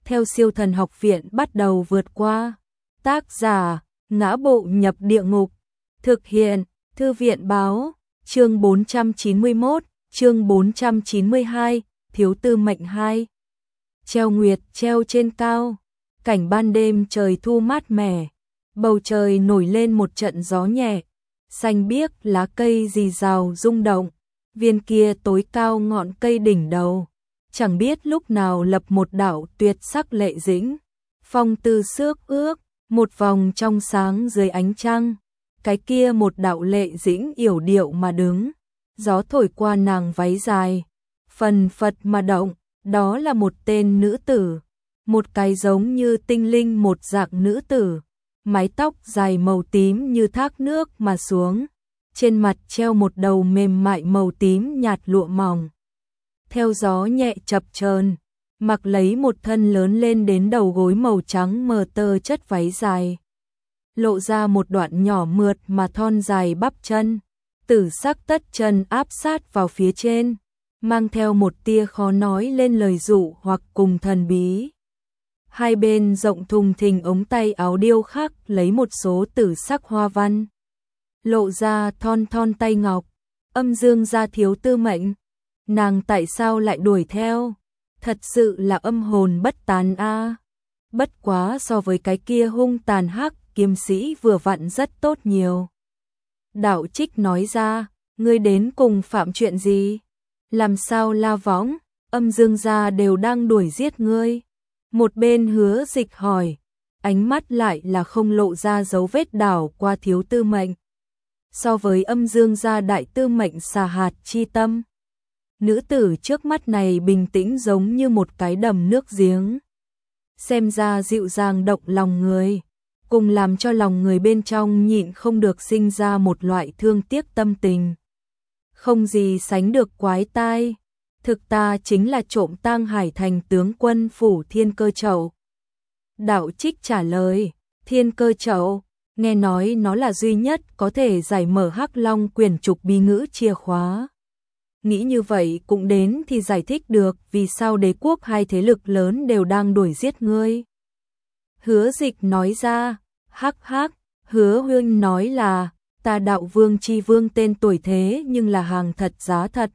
theo Siêu Thần Học Viện bắt đầu vượt qua. Tác giả: Ngã Bộ Nhập Địa Ngục. Thực hiện: Thư viện báo. Chương 491, chương 492, Thiếu Tư Mệnh 2. Treo nguyệt treo trên cao. Cảnh ban đêm trời thu mát mẻ, bầu trời nổi lên một trận gió nhẹ, xanh biếc lá cây rì rào rung động. Viên kia tối cao ngọn cây đỉnh đầu, chẳng biết lúc nào lập một đạo tuyệt sắc lệ dĩnh, phong tư xước ước, một vòng trong sáng dưới ánh trăng. Cái kia một đạo lệ dĩnh yểu điệu mà đứng, gió thổi qua nàng váy dài, phần phật mà động, đó là một tên nữ tử, một cái giống như tinh linh một dạng nữ tử, mái tóc dài màu tím như thác nước mà xuống, trên mặt treo một đầu mềm mại màu tím nhạt lụa mỏng. Theo gió nhẹ chập chờn, mặc lấy một thân lớn lên đến đầu gối màu trắng mờ tơ chất váy dài, lộ ra một đoạn nhỏ mượt mà thon dài bắp chân, tử sắc tất chân áp sát vào phía trên, mang theo một tia khó nói lên lời dụ hoặc cùng thần bí. Hai bên rộng thùng thình ống tay áo điêu khắc lấy một số tử sắc hoa văn, lộ ra thon thon tay ngọc. Âm Dương gia Thiếu Tư Mệnh, nàng tại sao lại đuổi theo? Thật sự là âm hồn bất tán a. Bất quá so với cái kia hung tàn hắc kiếm sĩ vừa vặn rất tốt nhiều. Đạo Trích nói ra, ngươi đến cùng phạm chuyện gì? Làm sao La Võng, Âm Dương gia đều đang đuổi giết ngươi? Một bên Hứa Dịch hỏi, ánh mắt lại là không lộ ra dấu vết đảo qua Thiếu Tư Mệnh. So với Âm Dương gia đại tư mệnh xà hạt chi tâm, nữ tử trước mắt này bình tĩnh giống như một cái đầm nước giếng, xem ra dịu dàng động lòng người, cùng làm cho lòng người bên trong nhịn không được sinh ra một loại thương tiếc tâm tình. Không gì sánh được quái tai, thực ta chính là trộm tang Hải Thành tướng quân phủ Thiên Cơ Chậu. Đạo Trích trả lời, Thiên Cơ Chậu, nghe nói nó là duy nhất có thể giải mở Hắc Long quyển trục bí ngữ chìa khóa. Nghĩ như vậy cũng đến thì giải thích được vì sao đế quốc hai thế lực lớn đều đang đuổi giết ngươi. Hứa Dịch nói ra, hắc hắc, Hứa huynh nói là, ta Đạo Vương chi vương tên tuổi thế nhưng là hàng thật giá thật.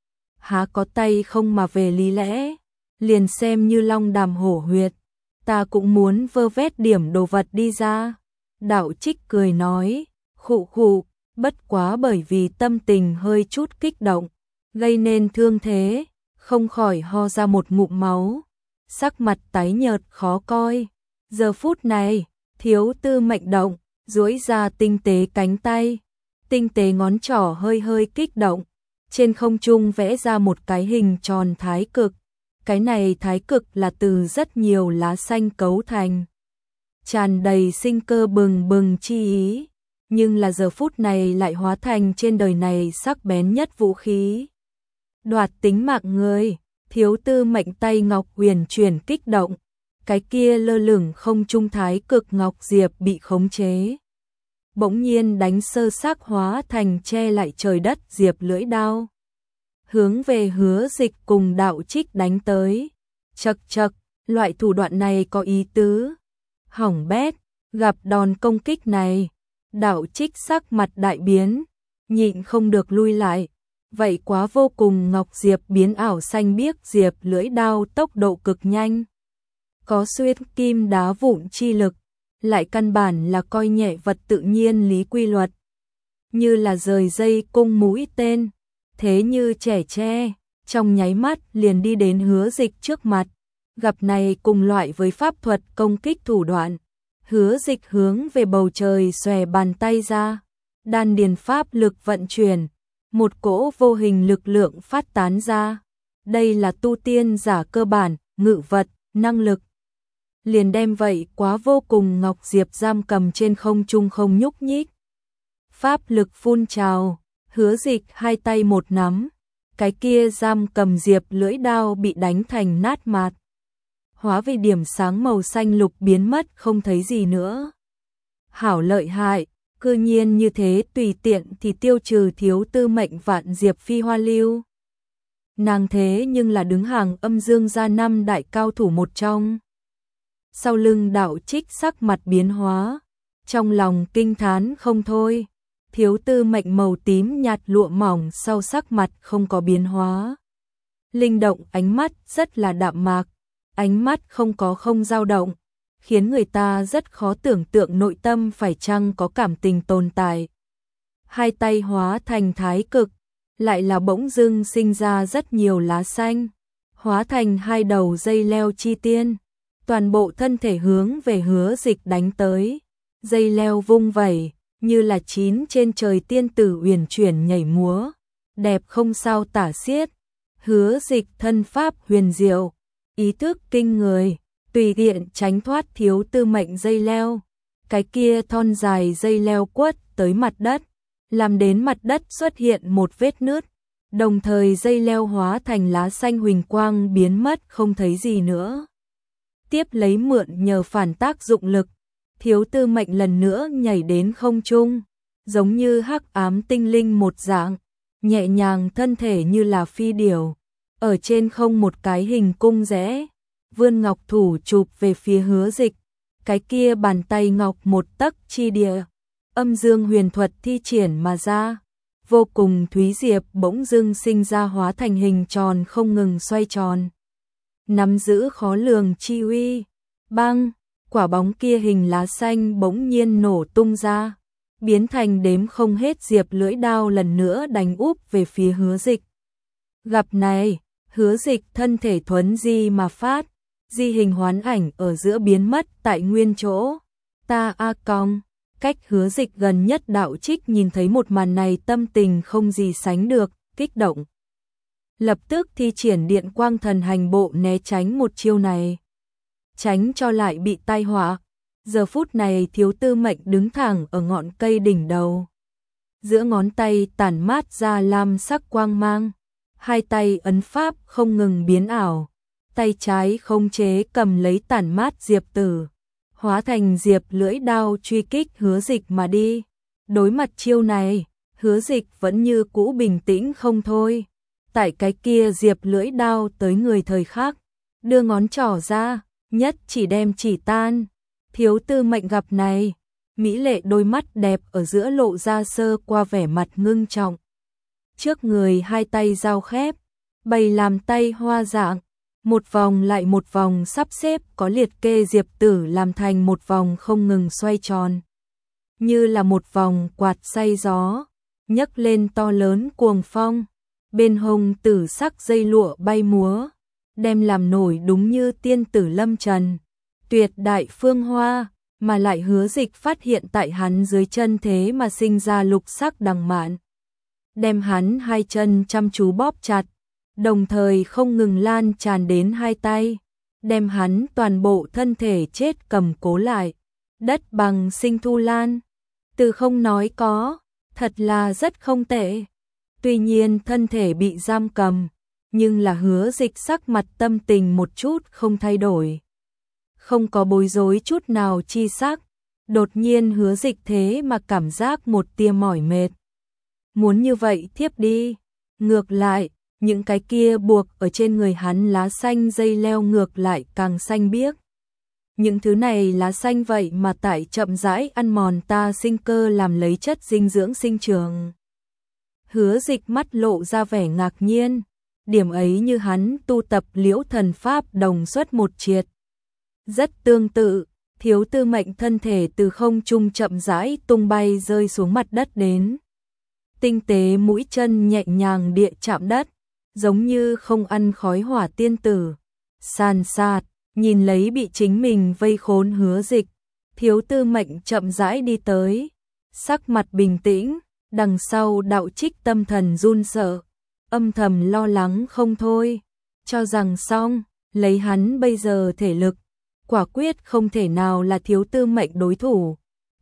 Há có tay không mà về lý lẽ, liền xem như long đàm hổ huyệt, ta cũng muốn vơ vét điểm đồ vật đi ra. Đạo Trích cười nói, khụ khụ, bất quá bởi vì tâm tình hơi chút kích động, gây nên thương thế, không khỏi ho ra một ngụm máu, sắc mặt tái nhợt khó coi. Giờ phút này, Thiếu Tư Mệnh động, duỗi ra tinh tế cánh tay, tinh tế ngón trỏ hơi hơi kích động, trên không trung vẽ ra một cái hình tròn thái cực. Cái này thái cực là từ rất nhiều lá xanh cấu thành, tràn đầy sinh cơ bừng bừng chi ý, nhưng là giờ phút này lại hóa thành trên đời này sắc bén nhất vũ khí, đoạt tính mạng người. Thiếu Tư Mệnh tay ngọc huyền chuyển kích động, cái kia lơ lửng không trung thái cực ngọc diệp bị khống chế, bỗng nhiên đánh sơ xác hóa thành che lại trời đất diệp lưỡi đao, hướng về Hứa Dịch cùng Đạo Trích đánh tới. Chậc chậc, loại thủ đoạn này có ý tứ. Hỏng bét, gặp đòn công kích này, Đạo Trích sắc mặt đại biến, nhịn không được lui lại. Vậy quá vô cùng, ngọc diệp biến ảo xanh biếc diệp lưỡi đao tốc độ cực nhanh, có xuyên kim đá vụn chi lực, lại căn bản là coi nhẹ vật tự nhiên lý quy luật, như là rời dây cung mũi tên, thế như trẻ tre, trong nháy mắt liền đi đến Hứa Dịch trước mặt. Gặp này cùng loại với pháp thuật công kích thủ đoạn, Hứa Dịch hướng về bầu trời xòe bàn tay ra, đan điền pháp lực vận chuyển, một cỗ vô hình lực lượng phát tán ra. Đây là tu tiên giả cơ bản, ngự vật, năng lực. Liền đem vậy quá vô cùng ngọc diệp giam cầm trên không trung không nhúc nhích. Pháp lực phun trào, Hứa Dịch hai tay một nắm, cái kia giam cầm diệp lưỡi đao bị đánh thành nát mạt, hóa vì điểm sáng màu xanh lục biến mất không thấy gì nữa. Hảo lợi hại, cư nhiên như thế tùy tiện thì tiêu trừ Thiếu Tư Mệnh vạn diệp phi hoa lưu. Nàng thế nhưng là đứng hàng Âm Dương gia 5 đại cao thủ một trong. Sau lưng Đạo Trích sắc mặt biến hóa, trong lòng kinh thán không thôi. Thiếu Tư Mệnh màu tím nhạt lụa mỏng sau sắc mặt không có biến hóa. Linh động ánh mắt rất là đạm mạc, ánh mắt không dao động, khiến người ta rất khó tưởng tượng nội tâm phải chăng có cảm tình tồn tại. Hai tay hóa thành thái cực, lại là bỗng dưng sinh ra rất nhiều lá xanh, hóa thành hai đầu dây leo chi tiên, toàn bộ thân thể hướng về Hứa Dịch đánh tới. Dây leo vung vẩy, như là 9 trên trời tiên tử uyển chuyển nhảy múa, đẹp không sao tả xiết. Hứa Dịch thân pháp huyền diệu, ý thức kinh người, tùy tiện tránh thoát Thiếu Tư Mệnh dây leo. Cái kia thon dài dây leo quất tới mặt đất, làm đến mặt đất xuất hiện một vết nứt, đồng thời dây leo hóa thành lá xanh huỳnh quang biến mất không thấy gì nữa. Tiếp lấy mượn nhờ phản tác dụng lực, Thiếu Tư Mệnh lần nữa nhảy đến không trung, giống như hắc ám tinh linh một dạng, nhẹ nhàng thân thể như là phi điểu, ở trên không một cái hình cung rẽ, vươn ngọc thủ chụp về phía Hứa Dịch, cái kia bàn tay ngọc một tấc chi địa, âm dương huyền thuật thi triển mà ra, vô cùng thúy diệp bỗng dưng sinh ra hóa thành hình tròn không ngừng xoay tròn, nắm giữ khó lường chi uy. Băng, quả bóng kia hình lá xanh bỗng nhiên nổ tung ra, biến thành đếm không hết diệp lưỡi đao lần nữa đánh úp về phía Hứa Dịch. Gặp này, Hứa Dịch thân thể thuấn di mà phát, di hình hoán ảnh ở giữa biến mất tại nguyên chỗ. Ta a cong, cách Hứa Dịch gần nhất Đạo Trích nhìn thấy một màn này tâm tình không gì sánh được, kích động. Lập tức thi triển điện quang thần hành bộ né tránh một chiêu này. Tránh cho lại bị tai họa. Giờ phút này Thiếu Tư Mệnh đứng thẳng ở ngọn cây đỉnh đầu. Giữa ngón tay tản mát ra lam sắc quang mang. Hai tay ấn pháp không ngừng biến ảo. Tay trái không chế cầm lấy tản mát diệp tử, hóa thành diệp lưỡi đao truy kích Hứa Dịch mà đi. Đối mặt chiêu này, Hứa Dịch vẫn như cũ bình tĩnh không thôi. Tại cái kia diệp lưỡi đao tới người thời khắc, đưa ngón trỏ ra, nhất chỉ đem chỉ tan. Thiếu Tư Mệnh gặp này, mỹ lệ đôi mắt đẹp ở giữa lộ ra sơ qua vẻ mặt ngưng trọng. Trước người hai tay giao khép, bày làm tay hoa dạng, một vòng lại một vòng sắp xếp có liệt kê diệp tử làm thành một vòng không ngừng xoay tròn. Như là một vòng quạt xay gió, nhấc lên to lớn cuồng phong, bên hông tử sắc dây lụa bay múa, đem làm nổi đúng như tiên tử lâm trần, tuyệt đại phương hoa, mà lại Hứa Dịch phát hiện tại hắn dưới chân thế mà sinh ra lục sắc đằng mạn. Đem hắn hai chân chăm chú bóp chặt, đồng thời không ngừng lan tràn đến hai tay, đem hắn toàn bộ thân thể chết cầm cố lại. Đất bằng sinh thu lan, từ không nói có, thật là rất không tệ. Tuy nhiên thân thể bị giam cầm, nhưng là Hứa Dịch sắc mặt tâm tình một chút không thay đổi. Không có bối rối chút nào chi sắc, đột nhiên Hứa Dịch thế mà cảm giác một tia mỏi mệt. Muốn như vậy thiếp đi, ngược lại, những cái kia buộc ở trên người hắn lá xanh dây leo ngược lại càng xanh biếc. Những thứ này lá xanh vậy mà tại chậm rãi ăn mòn ta sinh cơ làm lấy chất dinh dưỡng sinh trường. Hứa Dịch mắt lộ ra vẻ ngạc nhiên, điểm ấy như hắn tu tập Liễu Thần Pháp đồng xuất một triệt. Rất tương tự, Thiếu Tư Mệnh thân thể từ không trung chậm rãi tung bay rơi xuống mặt đất đến. Tinh tế mũi chân nhẹ nhàng địa chạm đất, giống như không ăn khói hỏa tiên tử. Sàn sạt, nhìn lấy bị chính mình vây khốn Hứa Dịch, Thiếu Tư Mệnh chậm rãi đi tới, sắc mặt bình tĩnh, đằng sau Đạo Trích tâm thần run sợ, âm thầm lo lắng không thôi, cho rằng xong, lấy hắn bây giờ thể lực, quả quyết không thể nào là Thiếu Tư Mệnh đối thủ.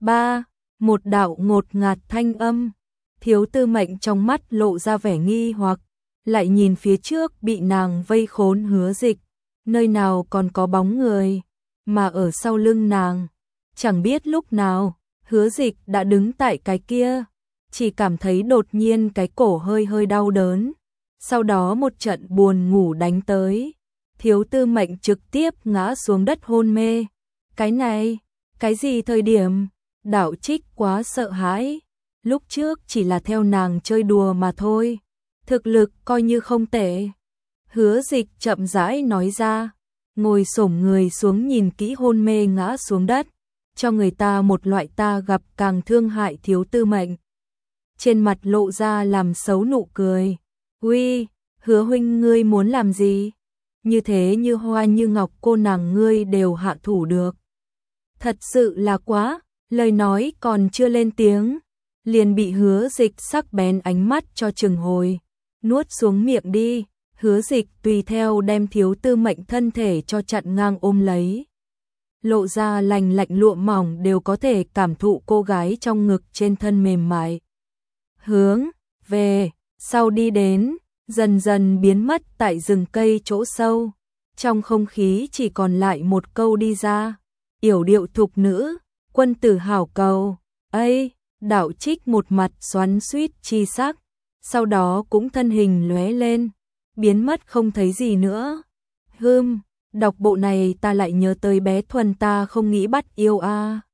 Một đạo ngột ngạt thanh âm, Thiếu Tư Mệnh trong mắt lộ ra vẻ nghi hoặc, lại nhìn phía trước bị nàng vây khốn Hứa Dịch, nơi nào còn có bóng người, mà ở sau lưng nàng, chẳng biết lúc nào, Hứa Dịch đã đứng tại cái kia, chỉ cảm thấy đột nhiên cái cổ hơi hơi đau đớn, sau đó một trận buồn ngủ đánh tới, Thiếu Tư Mệnh trực tiếp ngã xuống đất hôn mê. Cái này, cái gì thời điểm? Đạo Trích quá sợ hãi, lúc trước chỉ là theo nàng chơi đùa mà thôi, thực lực coi như không tệ. Hứa Dịch chậm rãi nói ra, ngồi xổm người xuống nhìn kỹ hôn mê ngã xuống đất, cho người ta một loại ta gặp càng thương hại thiếu tư mệnh. Trên mặt lộ ra làm xấu nụ cười. Uy, Hứa huynh ngươi muốn làm gì? Như thế như hoa như ngọc cô nàng ngươi đều hạ thủ được. Thật sự là quá, lời nói còn chưa lên tiếng, liền bị Hứa Dịch sắc bén ánh mắt cho chừng hồi. Nuốt xuống miệng đi, Hứa Dịch tùy theo đem thiếu tư mệnh thân thể cho chặn ngang ôm lấy. Lộ ra lành lạnh lụa mỏng đều có thể cảm thụ cô gái trong ngực trên thân mềm mại. Hướng về sau đi đến, dần dần biến mất tại rừng cây chỗ sâu. Trong không khí chỉ còn lại một câu đi ra. Yểu điệu thục nữ, quân tử hảo cầu. Ây, Đạo Trích một mặt xoắn xuýt chi sắc, sau đó cũng thân hình lóe lên, biến mất không thấy gì nữa. Đọc bộ này ta lại nhớ tới bé Thuần ta không nghĩ bắt yêu a.